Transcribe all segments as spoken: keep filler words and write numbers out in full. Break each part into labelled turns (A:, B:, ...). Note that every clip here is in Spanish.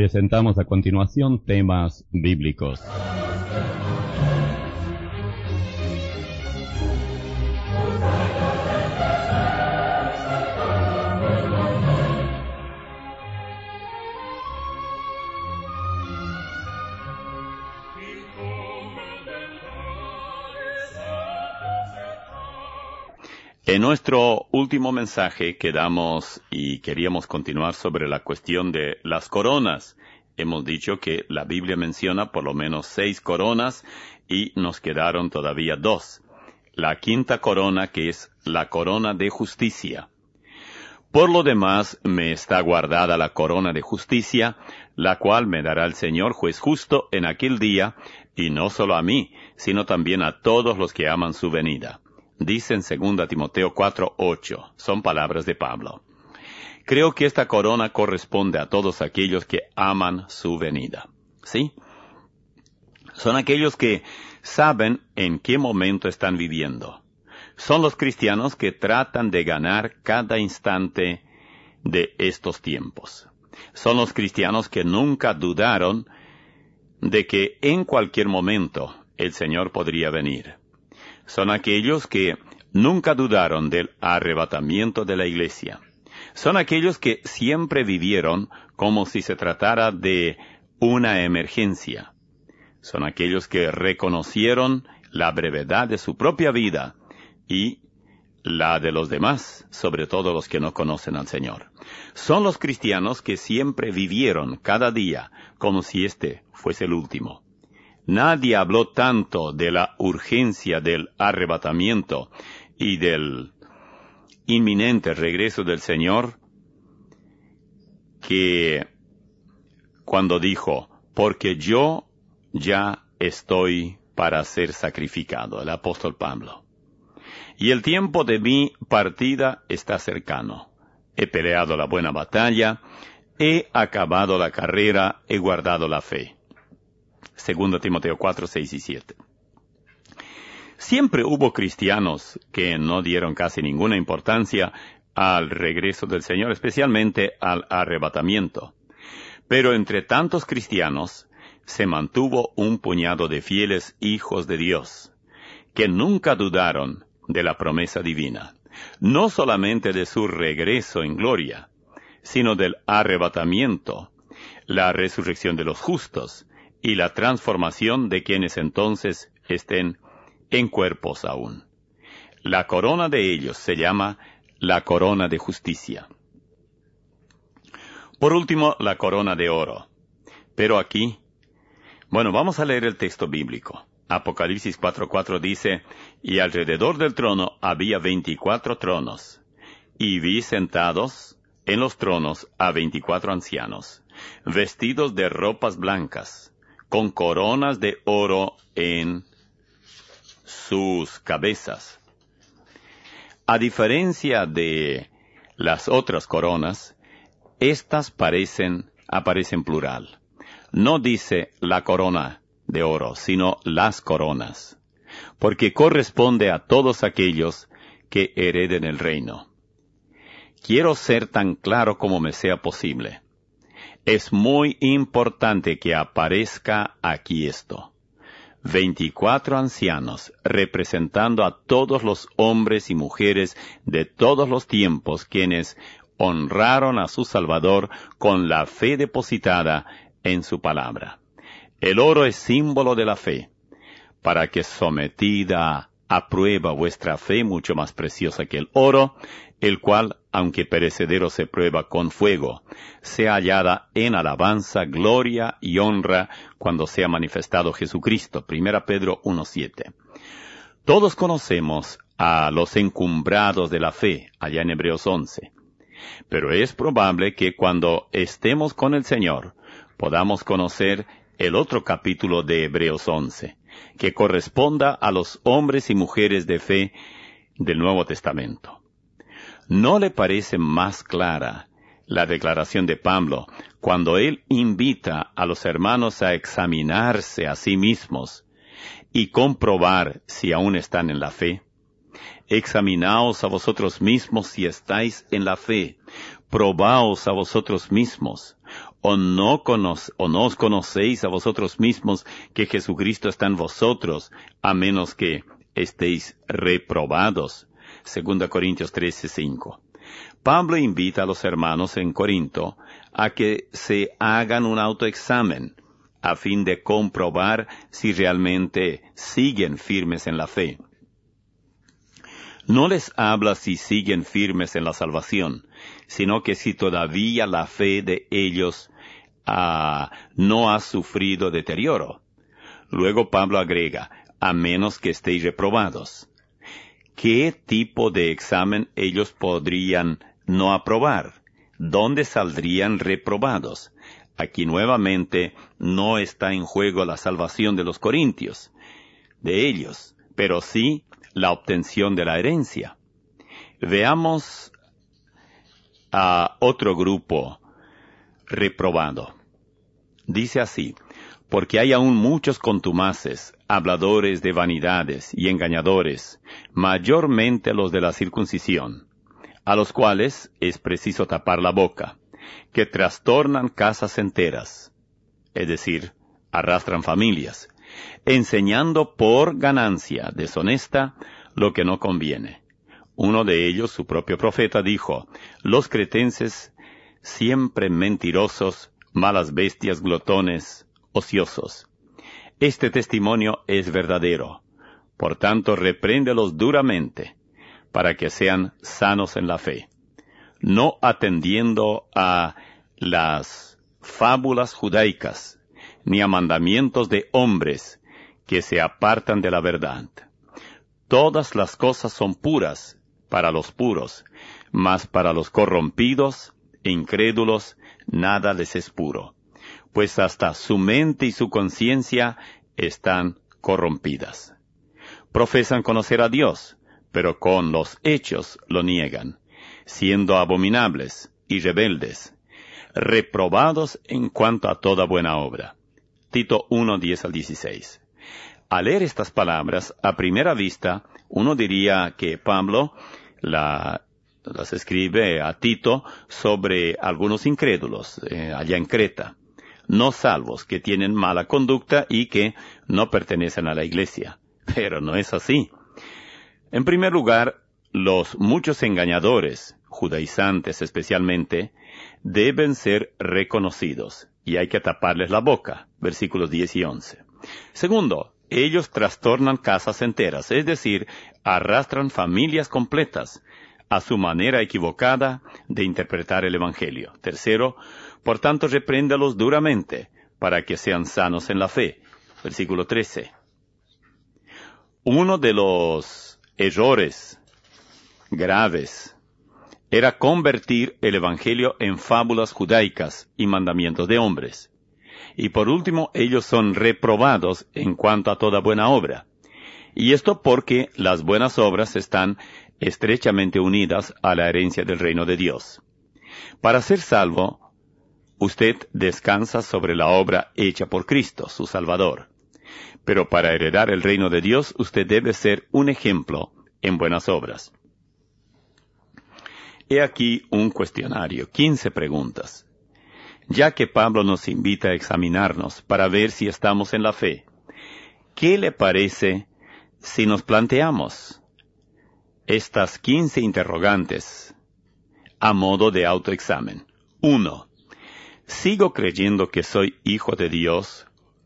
A: Presentamos a continuación temas bíblicos.
B: En nuestro último mensaje quedamos y queríamos continuar sobre la cuestión de las coronas. Hemos dicho que la Biblia menciona por lo menos seis coronas y nos quedaron todavía dos. La quinta corona, que es la corona de justicia. Por lo demás, me está guardada la corona de justicia, la cual me dará el Señor juez justo en aquel día, y no solo a mí, sino también a todos los que aman su venida. Dice en segunda Timoteo cuatro ocho, son palabras de Pablo. Creo que esta corona corresponde a todos aquellos que aman su venida. ¿Sí? Son aquellos que saben en qué momento están viviendo. Son los cristianos que tratan de ganar cada instante de estos tiempos. Son los cristianos que nunca dudaron de que en cualquier momento el Señor podría venir. Son aquellos que nunca dudaron del arrebatamiento de la iglesia. Son aquellos que siempre vivieron como si se tratara de una emergencia. Son aquellos que reconocieron la brevedad de su propia vida y la de los demás, sobre todo los que no conocen al Señor. Son los cristianos que siempre vivieron cada día como si este fuese el último. Nadie habló tanto de la urgencia del arrebatamiento y del inminente regreso del Señor que cuando dijo, porque yo ya estoy para ser sacrificado, el apóstol Pablo. Y el tiempo de mi partida está cercano. He peleado la buena batalla, he acabado la carrera, he guardado la fe. Segundo Timoteo cuatro, seis y siete. Siempre hubo cristianos que no dieron casi ninguna importancia al regreso del Señor, especialmente al arrebatamiento. Pero entre tantos cristianos se mantuvo un puñado de fieles hijos de Dios, que nunca dudaron de la promesa divina, no solamente de su regreso en gloria, sino del arrebatamiento, la resurrección de los justos, y la transformación de quienes entonces estén en cuerpos aún. La corona de ellos se llama la corona de justicia. Por último, la corona de oro. Pero aquí, bueno, vamos a leer el texto bíblico. Apocalipsis cuatro cuatro dice, y alrededor del trono había veinticuatro tronos, y vi sentados en los tronos a veinticuatro ancianos, vestidos de ropas blancas, con coronas de oro en sus cabezas. A diferencia de las otras coronas, estas parecen, aparecen plural. No dice la corona de oro, sino las coronas, porque corresponde a todos aquellos que hereden el reino. Quiero ser tan claro como me sea posible. Es muy importante que aparezca aquí esto. Veinticuatro ancianos representando a todos los hombres y mujeres de todos los tiempos quienes honraron a su Salvador con la fe depositada en su palabra. El oro es símbolo de la fe, para que sometida a prueba vuestra fe mucho más preciosa que el oro, el cual, aunque perecedero se prueba con fuego, sea hallada en alabanza, gloria y honra cuando sea manifestado Jesucristo. Primera Pedro uno siete. Todos conocemos a los encumbrados de la fe, allá en Hebreos once. Pero es probable que cuando estemos con el Señor, podamos conocer el otro capítulo de Hebreos once, que corresponda a los hombres y mujeres de fe del Nuevo Testamento. ¿No le parece más clara la declaración de Pablo cuando él invita a los hermanos a examinarse a sí mismos y comprobar si aún están en la fe? Examinaos a vosotros mismos si estáis en la fe. Probaos a vosotros mismos. ¿O no, conoce, ¿O no os conocéis a vosotros mismos que Jesucristo está en vosotros, a menos que estéis reprobados? Segunda Corintios trece, cinco. Pablo invita a los hermanos en Corinto a que se hagan un autoexamen, a fin de comprobar si realmente siguen firmes en la fe. No les habla si siguen firmes en la salvación, sino que si todavía la fe de ellos uh, no ha sufrido deterioro. Luego Pablo agrega, a menos que estéis reprobados. ¿Qué tipo de examen ellos podrían no aprobar? ¿Dónde saldrían reprobados? Aquí nuevamente no está en juego la salvación de los corintios, de ellos, pero sí la obtención de la herencia. Veamos a otro grupo reprobado. Dice así, porque hay aún muchos contumaces, habladores de vanidades y engañadores, mayormente los de la circuncisión, a los cuales es preciso tapar la boca, que trastornan casas enteras, es decir, arrastran familias, enseñando por ganancia deshonesta lo que no conviene. Uno de ellos, su propio profeta, dijo, los cretenses siempre mentirosos, malas bestias, glotones, ociosos. Este testimonio es verdadero. Por tanto, repréndelos duramente, para que sean sanos en la fe, no atendiendo a las fábulas judaicas, ni a mandamientos de hombres que se apartan de la verdad. Todas las cosas son puras para los puros, mas para los corrompidos e incrédulos nada les es puro, pues hasta su mente y su conciencia están corrompidas. Profesan conocer a Dios, pero con los hechos lo niegan, siendo abominables y rebeldes, reprobados en cuanto a toda buena obra. Tito uno, diez al dieciséis. Al leer estas palabras, a primera vista, uno diría que Pablo la, las escribe a Tito sobre algunos incrédulos eh, allá en Creta, no salvos, que tienen mala conducta y que no pertenecen a la iglesia. Pero no es así. En primer lugar, los muchos engañadores, judaizantes especialmente, deben ser reconocidos, y hay que taparles la boca, versículos diez y once. Segundo, ellos trastornan casas enteras, es decir, arrastran familias completas a su manera equivocada de interpretar el Evangelio. Tercero, por tanto, repréndalos duramente, para que sean sanos en la fe, versículo trece. Uno de los errores graves era convertir el Evangelio en fábulas judaicas y mandamientos de hombres. Y por último, ellos son reprobados en cuanto a toda buena obra. Y esto porque las buenas obras están estrechamente unidas a la herencia del reino de Dios. Para ser salvo, usted descansa sobre la obra hecha por Cristo, su Salvador. Pero para heredar el reino de Dios, usted debe ser un ejemplo en buenas obras. He aquí un cuestionario, quince preguntas. Ya que Pablo nos invita a examinarnos para ver si estamos en la fe, ¿qué le parece si nos planteamos estas quince interrogantes a modo de autoexamen? Uno, ¿sigo creyendo que soy hijo de Dios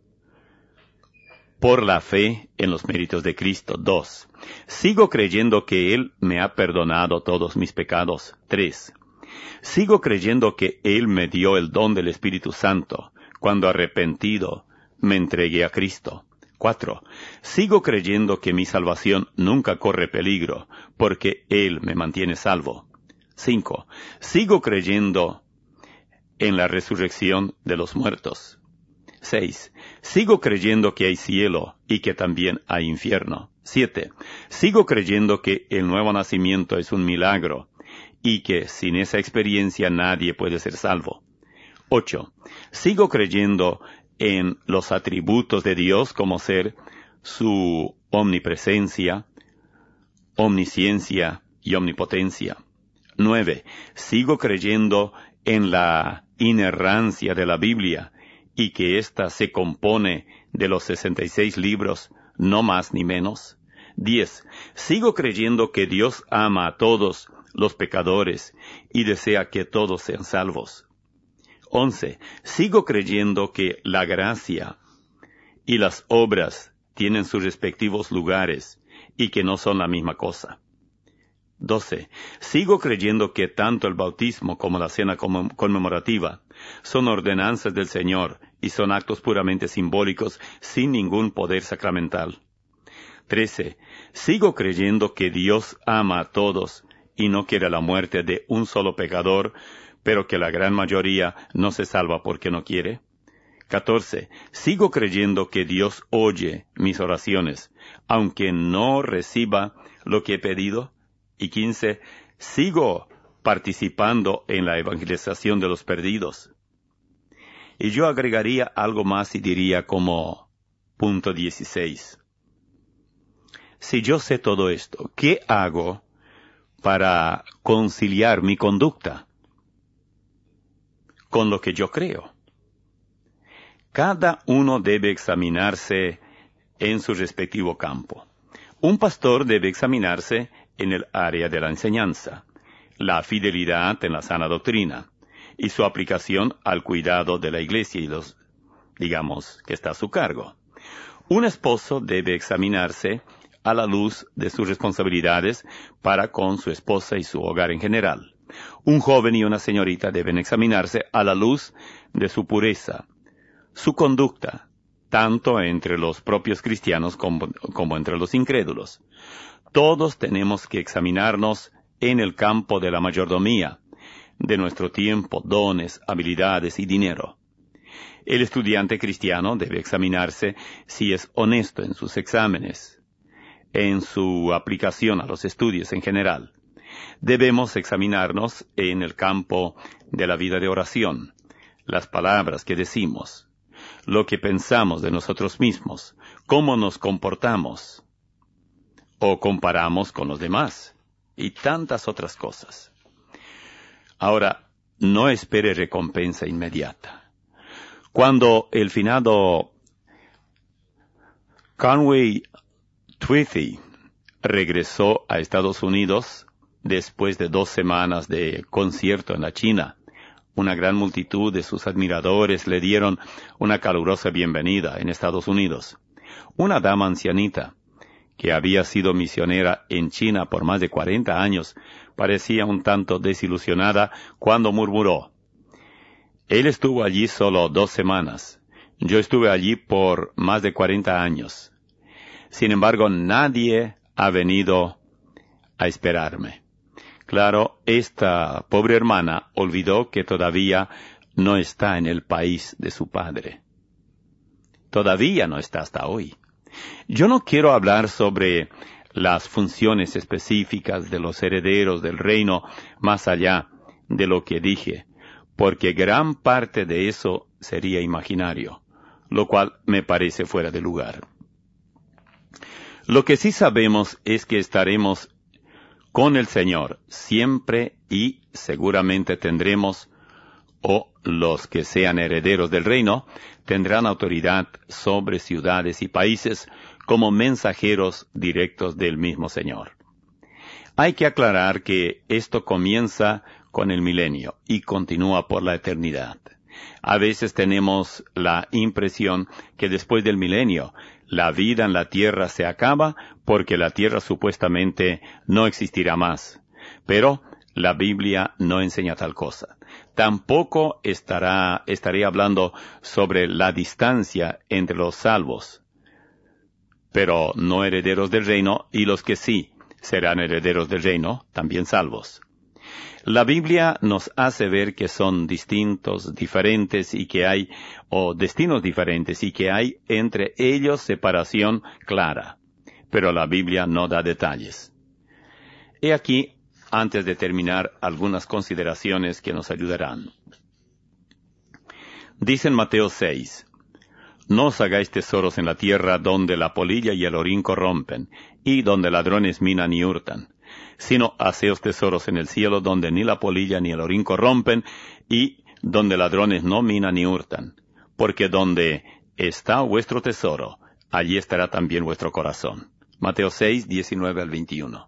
B: por la fe en los méritos de Cristo? Dos, ¿sigo creyendo que Él me ha perdonado todos mis pecados? Tres, ¿sigo creyendo que Él me dio el don del Espíritu Santo cuando arrepentido me entregué a Cristo? Cuatro, ¿sigo creyendo que mi salvación nunca corre peligro porque Él me mantiene salvo? Cinco, ¿sigo creyendo en la resurrección de los muertos? Seis, ¿sigo creyendo que hay cielo y que también hay infierno? Siete, ¿sigo creyendo que el nuevo nacimiento es un milagro y que sin esa experiencia nadie puede ser salvo? Ocho, ¿sigo creyendo en los atributos de Dios como ser su omnipresencia, omnisciencia y omnipotencia? Nueve, ¿sigo creyendo en la inerrancia de la Biblia y que ésta se compone de los sesenta y seis libros, no más ni menos. diez. Sigo creyendo que Dios ama a todos los pecadores y desea que todos sean salvos. once. Sigo creyendo que la gracia y las obras tienen sus respectivos lugares y que no son la misma cosa. doce. Sigo creyendo que tanto el bautismo como la cena conmemorativa son ordenanzas del Señor y son actos puramente simbólicos sin ningún poder sacramental. trece. Sigo creyendo que Dios ama a todos y no quiere la muerte de un solo pecador, pero que la gran mayoría no se salva porque no quiere. catorce. Sigo creyendo que Dios oye mis oraciones, aunque no reciba lo que he pedido. Y quince. Sigo participando en la evangelización de los perdidos. Y yo agregaría algo más y diría como punto dieciséis. Si yo sé todo esto, ¿qué hago para conciliar mi conducta con lo que yo creo? Cada uno debe examinarse en su respectivo campo. Un pastor debe examinarse en el área de la enseñanza, la fidelidad en la sana doctrina y su aplicación al cuidado de la iglesia y los, digamos, que está a su cargo. Un esposo debe examinarse a la luz de sus responsabilidades para con su esposa y su hogar en general. Un joven y una señorita deben examinarse a la luz de su pureza, su conducta, tanto entre los propios cristianos como, como entre los incrédulos. Todos tenemos que examinarnos en el campo de la mayordomía, de nuestro tiempo, dones, habilidades y dinero. El estudiante cristiano debe examinarse si es honesto en sus exámenes, en su aplicación a los estudios en general. Debemos examinarnos en el campo de la vida de oración, las palabras que decimos, lo que pensamos de nosotros mismos, cómo nos comportamos o comparamos con los demás, y tantas otras cosas. Ahora, no espere recompensa inmediata. Cuando el finado Conway Twitty regresó a Estados Unidos después de dos semanas de concierto en la China, una gran multitud de sus admiradores le dieron una calurosa bienvenida en Estados Unidos. Una dama ancianita, que había sido misionera en China por más de cuarenta años, parecía un tanto desilusionada cuando murmuró: «Él estuvo allí solo dos semanas. Yo estuve allí por más de cuarenta años. Sin embargo, nadie ha venido a esperarme». Claro, esta pobre hermana olvidó que todavía no está en el país de su padre. Todavía no está hasta hoy. Yo no quiero hablar sobre las funciones específicas de los herederos del reino más allá de lo que dije, porque gran parte de eso sería imaginario, lo cual me parece fuera de lugar. Lo que sí sabemos es que estaremos con el Señor siempre y seguramente tendremos, o los que sean herederos del reino, tendrán autoridad sobre ciudades y países como mensajeros directos del mismo Señor. Hay que aclarar que esto comienza con el milenio y continúa por la eternidad. A veces tenemos la impresión que después del milenio la vida en la tierra se acaba porque la tierra supuestamente no existirá más. Pero la Biblia no enseña tal cosa. Tampoco estará, estaré hablando sobre la distancia entre los salvos, pero no herederos del reino, y los que sí serán herederos del reino, también salvos. La Biblia nos hace ver que son distintos, diferentes, y que hay, o destinos diferentes, y que hay entre ellos separación clara. Pero la Biblia no da detalles. He aquí, antes de terminar, algunas consideraciones que nos ayudarán. Dice en Mateo seis, «No os hagáis tesoros en la tierra donde la polilla y el orín corrompen, y donde ladrones minan y hurtan, sino haceos tesoros en el cielo donde ni la polilla ni el orín corrompen, y donde ladrones no minan ni hurtan, porque donde está vuestro tesoro, allí estará también vuestro corazón. Mateo seis, diecinueve al veintiuno.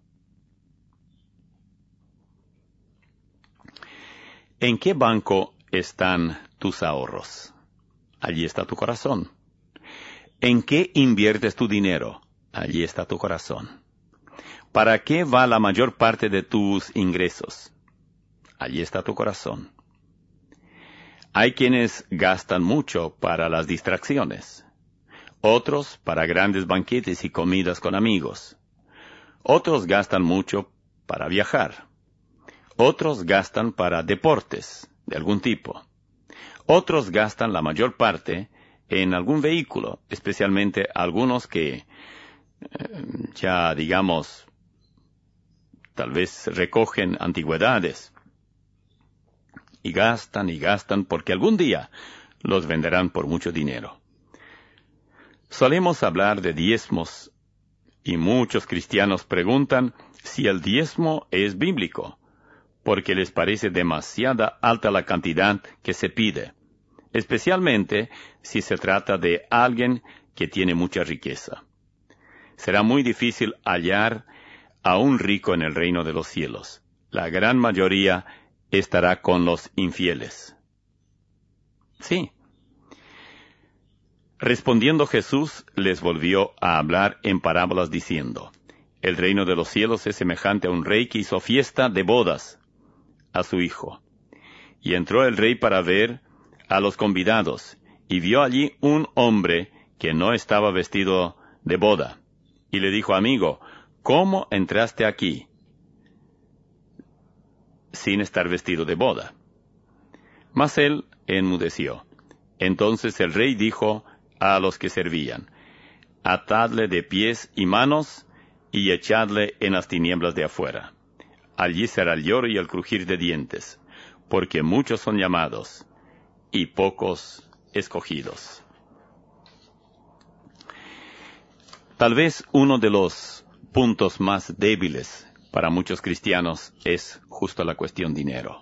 B: ¿En qué banco están tus ahorros? Allí está tu corazón. ¿En qué inviertes tu dinero? Allí está tu corazón. ¿Para qué va la mayor parte de tus ingresos? Allí está tu corazón. Hay quienes gastan mucho para las distracciones, otros para grandes banquetes y comidas con amigos. Otros gastan mucho para viajar. Otros gastan para deportes de algún tipo. Otros gastan la mayor parte en algún vehículo, especialmente algunos que eh, ya, digamos, tal vez recogen antigüedades. Y gastan y gastan porque algún día los venderán por mucho dinero. Solemos hablar de diezmos y muchos cristianos preguntan si el diezmo es bíblico, porque les parece demasiada alta la cantidad que se pide, especialmente si se trata de alguien que tiene mucha riqueza. Será muy difícil hallar a un rico en el reino de los cielos. La gran mayoría estará con los infieles. Sí. Respondiendo Jesús, les volvió a hablar en parábolas diciendo, el reino de los cielos es semejante a un rey que hizo fiesta de bodas a su hijo. Y entró el rey para ver a los convidados, y vio allí un hombre que no estaba vestido de boda. Y le dijo, amigo, ¿cómo entraste aquí sin estar vestido de boda? Mas él enmudeció. Entonces el rey dijo a los que servían, atadle de pies y manos, y echadle en las tinieblas de afuera. Allí será el lloro y el crujir de dientes, porque muchos son llamados, y pocos escogidos. Tal vez uno de los puntos más débiles para muchos cristianos es justo la cuestión dinero.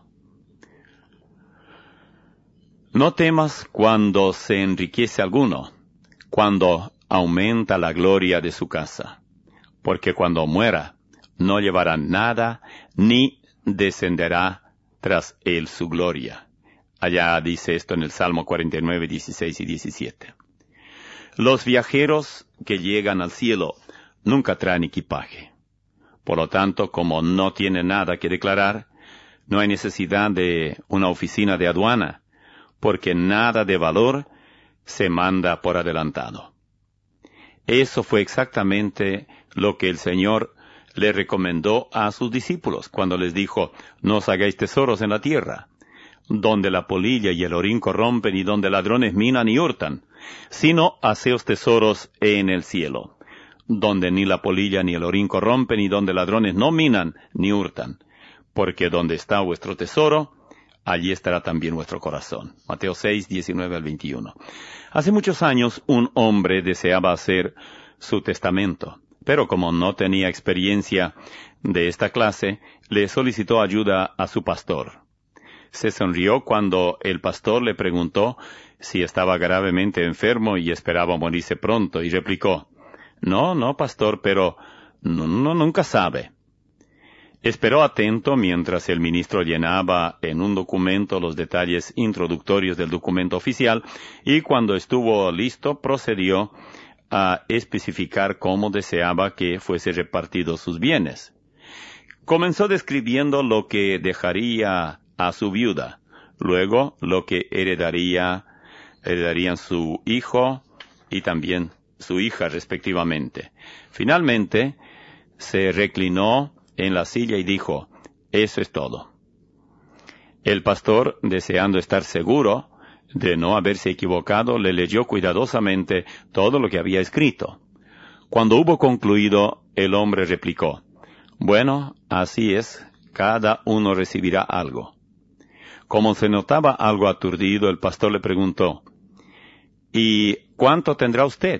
B: No temas cuando se enriquece alguno, cuando aumenta la gloria de su casa, porque cuando muera no llevará nada, ni descenderá tras él su gloria. Allá dice esto en el Salmo cuarenta y nueve, dieciséis y diecisiete. Los viajeros que llegan al cielo nunca traen equipaje. Por lo tanto, como no tienen nada que declarar, no hay necesidad de una oficina de aduana, porque nada de valor se manda por adelantado. Eso fue exactamente lo que el Señor le recomendó a sus discípulos cuando les dijo, no os hagáis tesoros en la tierra, donde la polilla y el orín corrompen y donde ladrones minan y hurtan, sino haceos tesoros en el cielo, donde ni la polilla ni el orín corrompen y donde ladrones no minan ni hurtan, porque donde está vuestro tesoro, allí estará también vuestro corazón. Mateo seis, diecinueve al veintiuno. Hace muchos años un hombre deseaba hacer su testamento, pero como no tenía experiencia de esta clase, le solicitó ayuda a su pastor. Se sonrió cuando el pastor le preguntó si estaba gravemente enfermo y esperaba morirse pronto, y replicó, no, no, pastor, pero no, no, nunca sabe. Esperó atento mientras el ministro llenaba en un documento los detalles introductorios del documento oficial, y cuando estuvo listo procedió a especificar cómo deseaba que fuese repartidos sus bienes. Comenzó describiendo lo que dejaría a su viuda, luego lo que heredaría, heredarían su hijo y también su hija respectivamente. Finalmente, se reclinó en la silla y dijo, eso es todo. El pastor, deseando estar seguro de no haberse equivocado, le leyó cuidadosamente todo lo que había escrito. Cuando hubo concluido, el hombre replicó, bueno, así es, cada uno recibirá algo. Como se notaba algo aturdido, el pastor le preguntó, ¿y cuánto tendrá usted?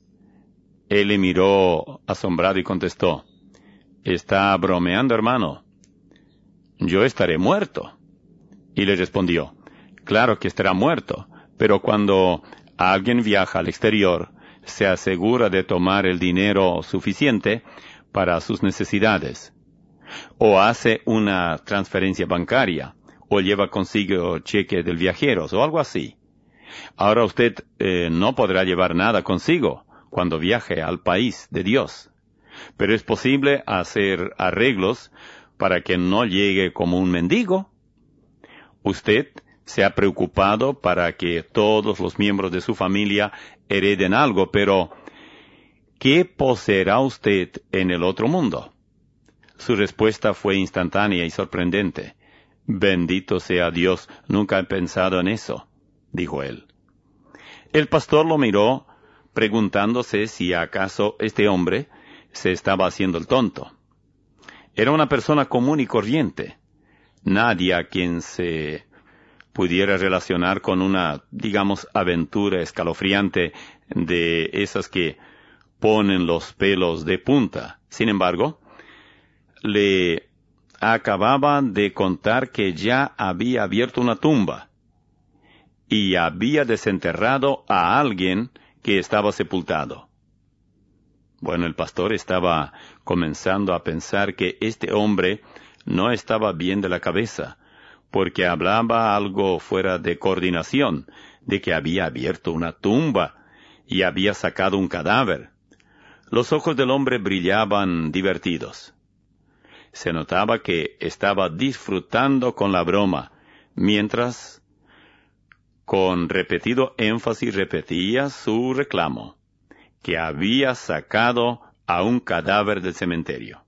B: Él le miró asombrado y contestó, está bromeando, hermano. Yo estaré muerto. Y le respondió, claro que estará muerto, pero cuando alguien viaja al exterior, se asegura de tomar el dinero suficiente para sus necesidades, o hace una transferencia bancaria, o lleva consigo cheque del viajero, o algo así. Ahora usted eh, no podrá llevar nada consigo cuando viaje al país de Dios, pero es posible hacer arreglos para que no llegue como un mendigo. Usted se ha preocupado para que todos los miembros de su familia hereden algo, pero ¿qué poseerá usted en el otro mundo? Su respuesta fue instantánea y sorprendente. Bendito sea Dios, nunca he pensado en eso, dijo él. El pastor lo miró, preguntándose si acaso este hombre se estaba haciendo el tonto. Era una persona común y corriente. Nadie a quien se pudiera relacionar con una, digamos, aventura escalofriante de esas que ponen los pelos de punta. Sin embargo, le acababan de contar que ya había abierto una tumba y había desenterrado a alguien que estaba sepultado. Bueno, el pastor estaba comenzando a pensar que este hombre no estaba bien de la cabeza, porque hablaba algo fuera de coordinación, de que había abierto una tumba y había sacado un cadáver. Los ojos del hombre brillaban divertidos. Se notaba que estaba disfrutando con la broma, mientras con repetido énfasis repetía su reclamo, que había sacado a un cadáver del cementerio.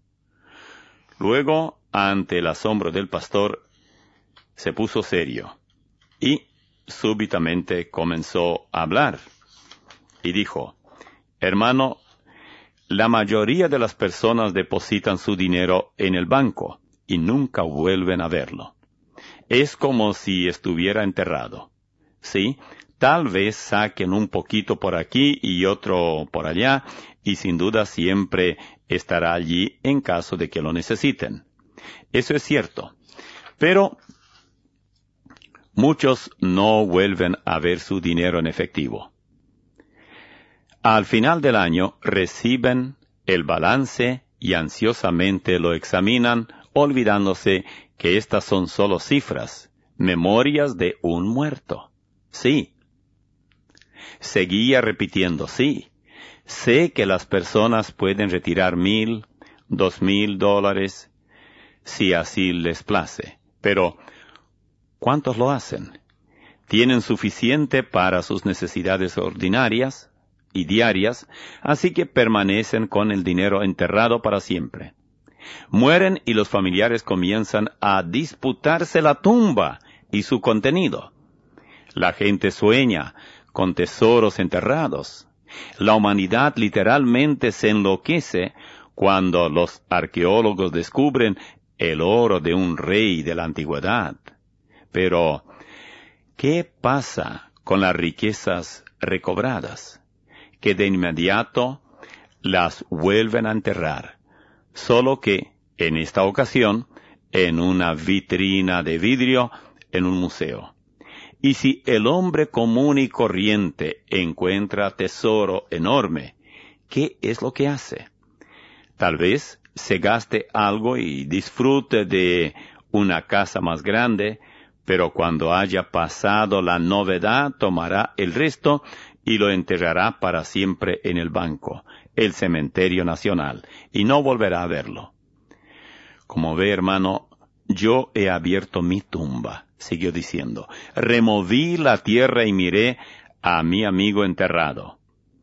B: Luego, ante el asombro del pastor, se puso serio y súbitamente comenzó a hablar y dijo: hermano, la mayoría de las personas depositan su dinero en el banco y nunca vuelven a verlo. Es como si estuviera enterrado. Sí, tal vez saquen un poquito por aquí y otro por allá, y sin duda siempre estará allí en caso de que lo necesiten. Eso es cierto. Pero muchos no vuelven a ver su dinero en efectivo. Al final del año reciben el balance y ansiosamente lo examinan, olvidándose que estas son solo cifras, memorias de un muerto. Sí. Seguía repitiendo, sí. Sé que las personas pueden retirar mil, dos mil dólares, si así les place. Pero, ¿cuántos lo hacen? ¿Tienen suficiente para sus necesidades ordinarias y diarias, así que permanecen con el dinero enterrado para siempre? Mueren y los familiares comienzan a disputarse la tumba y su contenido. La gente sueña con tesoros enterrados. La humanidad literalmente se enloquece cuando los arqueólogos descubren el oro de un rey de la antigüedad. Pero, ¿qué pasa con las riquezas recobradas? Que de inmediato las vuelven a enterrar, solo que, en esta ocasión, en una vitrina de vidrio en un museo. Y si el hombre común y corriente encuentra tesoro enorme, ¿qué es lo que hace? Tal vez se gaste algo y disfrute de una casa más grande, pero cuando haya pasado la novedad tomará el resto y lo enterrará para siempre en el banco, el cementerio nacional, y no volverá a verlo. Como ve, hermano, yo he abierto mi tumba, siguió diciendo. Removí la tierra y miré a mi amigo enterrado.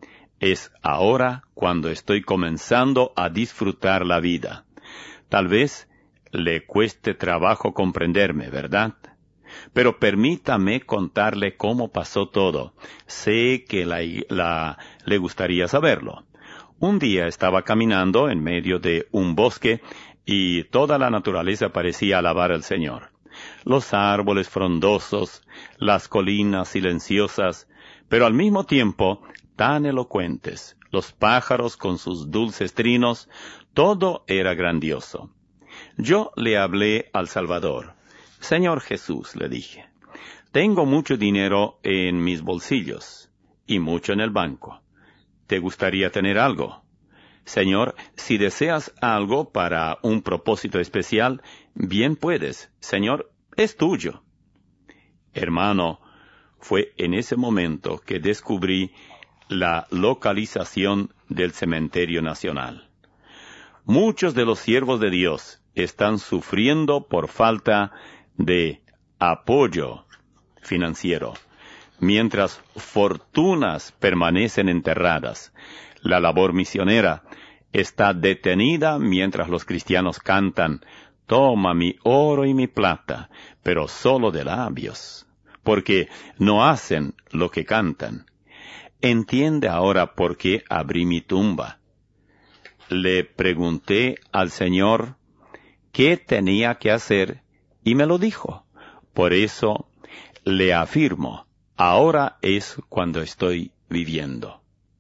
B: Es ahora cuando estoy comenzando a disfrutar la vida. Tal vez le cueste trabajo comprenderme, ¿verdad? Pero permítame contarle cómo pasó todo. Sé que la, la, le gustaría saberlo. Un día estaba caminando en medio de un bosque y toda la naturaleza parecía alabar al Señor. Los árboles frondosos, las colinas silenciosas, pero al mismo tiempo tan elocuentes, los pájaros con sus dulces trinos, todo era grandioso. Yo le hablé al Salvador. Señor Jesús, le dije, tengo mucho dinero en mis bolsillos y mucho en el banco. ¿Te gustaría tener algo? Señor, si deseas algo para un propósito especial, bien puedes. Señor, es tuyo. Hermano, fue en ese momento que descubrí la localización del cementerio nacional. Muchos de los siervos de Dios están sufriendo por falta de apoyo financiero, mientras fortunas permanecen enterradas. La labor misionera está detenida mientras los cristianos cantan, toma mi oro y mi plata, pero solo de labios, porque no hacen lo que cantan. Entiende ahora por qué abrí mi tumba. Le pregunté al Señor qué tenía que hacer y me lo dijo. Por eso le afirmo, ahora es cuando estoy viviendo.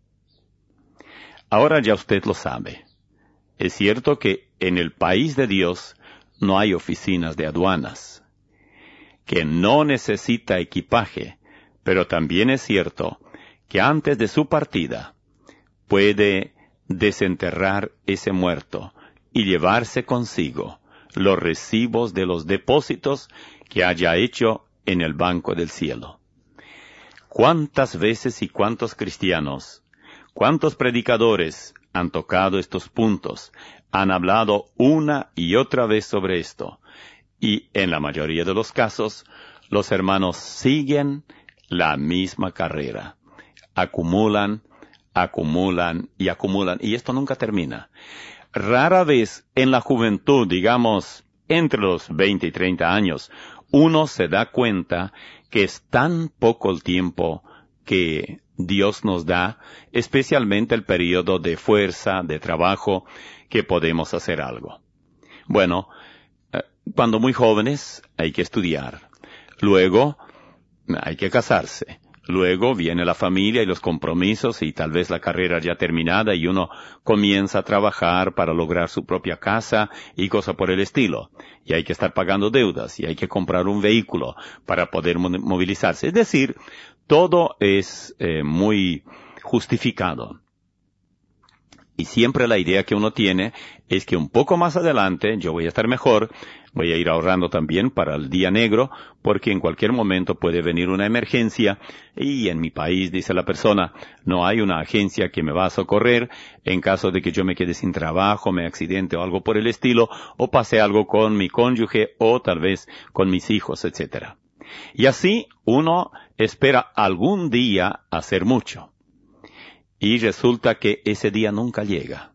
B: Ahora ya usted lo sabe. Es cierto que en el país de Dios no hay oficinas de aduanas, que no necesita equipaje, pero también es cierto que antes de su partida puede desenterrar ese muerto y llevarse consigo los recibos de los depósitos que haya hecho en el banco del cielo. ¿Cuántas veces y cuántos cristianos, cuántos predicadores han tocado estos puntos, han hablado una y otra vez sobre esto? Y en la mayoría de los casos, los hermanos siguen la misma carrera. Acumulan, acumulan y acumulan, y esto nunca termina. Rara vez en la juventud, digamos, entre los veinte y treinta años, uno se da cuenta que es tan poco el tiempo que Dios nos da, especialmente el periodo de fuerza, de trabajo, que podemos hacer algo. Bueno, cuando muy jóvenes hay que estudiar. Luego hay que casarse. Luego viene la familia y los compromisos y tal vez la carrera ya terminada y uno comienza a trabajar para lograr su propia casa y cosas por el estilo. Y hay que estar pagando deudas y hay que comprar un vehículo para poder movilizarse. Es decir, todo es eh, muy justificado. Y siempre la idea que uno tiene es que un poco más adelante yo voy a estar mejor, voy a ir ahorrando también para el día negro, porque en cualquier momento puede venir una emergencia y en mi país, dice la persona, no hay una agencia que me va a socorrer en caso de que yo me quede sin trabajo, me accidente o algo por el estilo, o pase algo con mi cónyuge o tal vez con mis hijos, etcétera. Y así uno espera algún día hacer mucho. Y resulta que ese día nunca llega.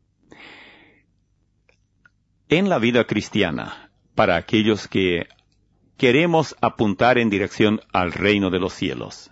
B: En la vida cristiana, para aquellos que queremos apuntar en dirección al reino de los cielos,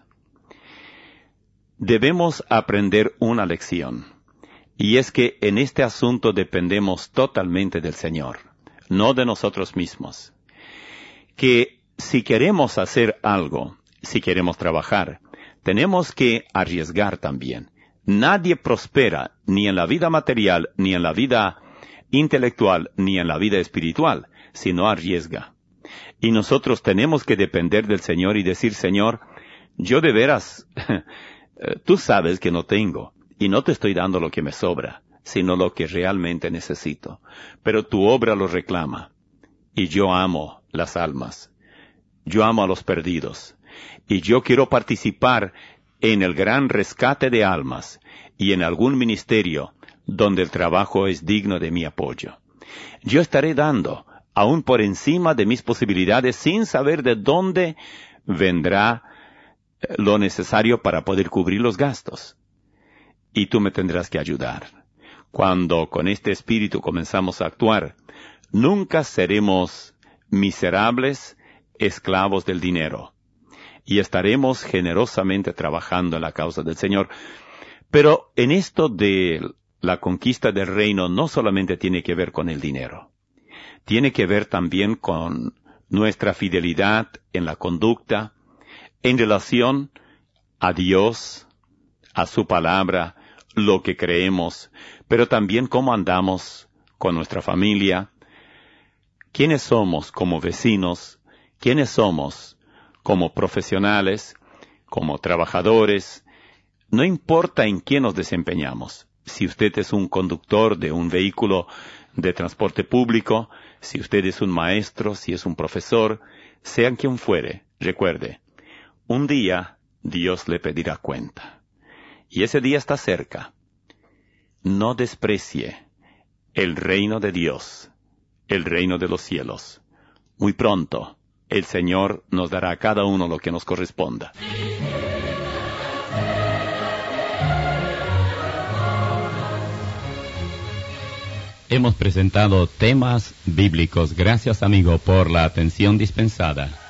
B: debemos aprender una lección. Y es que en este asunto dependemos totalmente del Señor, no de nosotros mismos. Que si queremos hacer algo, si queremos trabajar, tenemos que arriesgar también. Nadie prospera ni en la vida material, ni en la vida intelectual, ni en la vida espiritual, si no arriesga. Y nosotros tenemos que depender del Señor y decir, Señor, yo de veras, tú sabes que no tengo, y no te estoy dando lo que me sobra, sino lo que realmente necesito. Pero tu obra lo reclama, y yo amo las almas, yo amo a los perdidos, y yo quiero participar en el gran rescate de almas y en algún ministerio donde el trabajo es digno de mi apoyo. Yo estaré dando, aún por encima de mis posibilidades, sin saber de dónde vendrá lo necesario para poder cubrir los gastos. Y tú me tendrás que ayudar. Cuando con este espíritu comenzamos a actuar, nunca seremos miserables esclavos del dinero. Y estaremos generosamente trabajando en la causa del Señor. Pero en esto de la conquista del reino no solamente tiene que ver con el dinero. Tiene que ver también con nuestra fidelidad en la conducta, en relación a Dios, a su palabra, lo que creemos, pero también cómo andamos con nuestra familia, quiénes somos como vecinos, quiénes somos como profesionales, como trabajadores, no importa en qué nos desempeñamos. Si usted es un conductor de un vehículo de transporte público, si usted es un maestro, si es un profesor, sean quien fuere, recuerde, un día Dios le pedirá cuenta. Y ese día está cerca. No desprecie el reino de Dios, el reino de los cielos. Muy pronto, el Señor nos dará a cada uno lo que nos corresponda.
A: Hemos presentado temas bíblicos. Gracias, amigo, por la atención dispensada.